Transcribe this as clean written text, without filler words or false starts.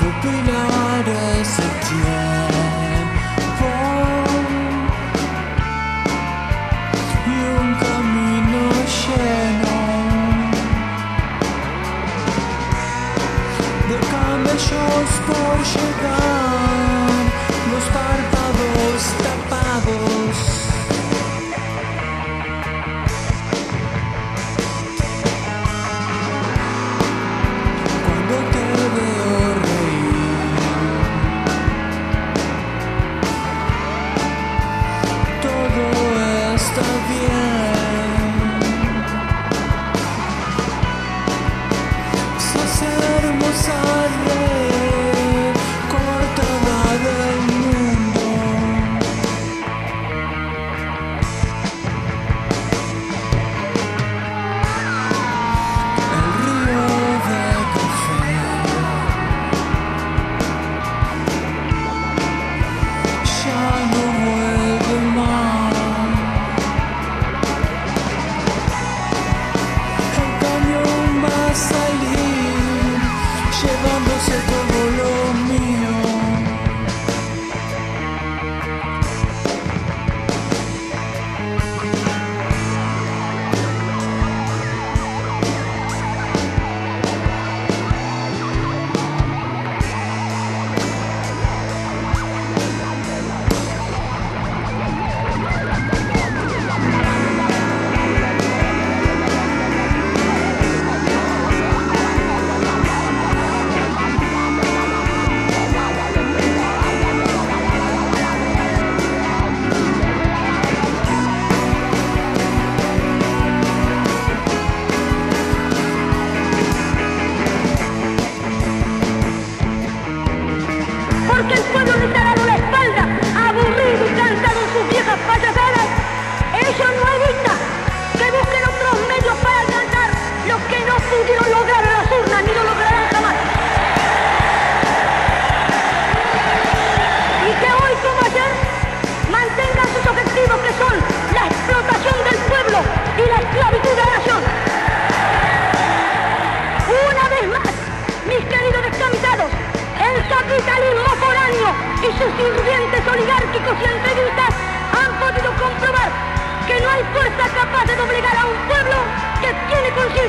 pilares de tiempo y un camino lleno de camellos por llegar, los párpados tapados. Cuando te veo reír, todo está bien. Sos hermosa red cortada del mundo. El río de café ya no vuelve más. El camión va a salir llevándose todo lo mío. Porque el pueblo les ha dado la espalda, aburrido y cansado en sus viejas payasadas. Ello no evita que busquen otros medios para alcanzar lo que no pudieron lograr en las urnas ni lo lograrán jamás. Y que hoy como ayer mantengan sus objetivos, que son la explotación del pueblo y la esclavitud de la nación. Una vez más, mis queridos descamisados, el capitalismo foráneo y sus sirvientes oligárquicos y entreguistas han podido comprobar que no hay fuerza capaz de doblegar a un pueblo que tiene conciencia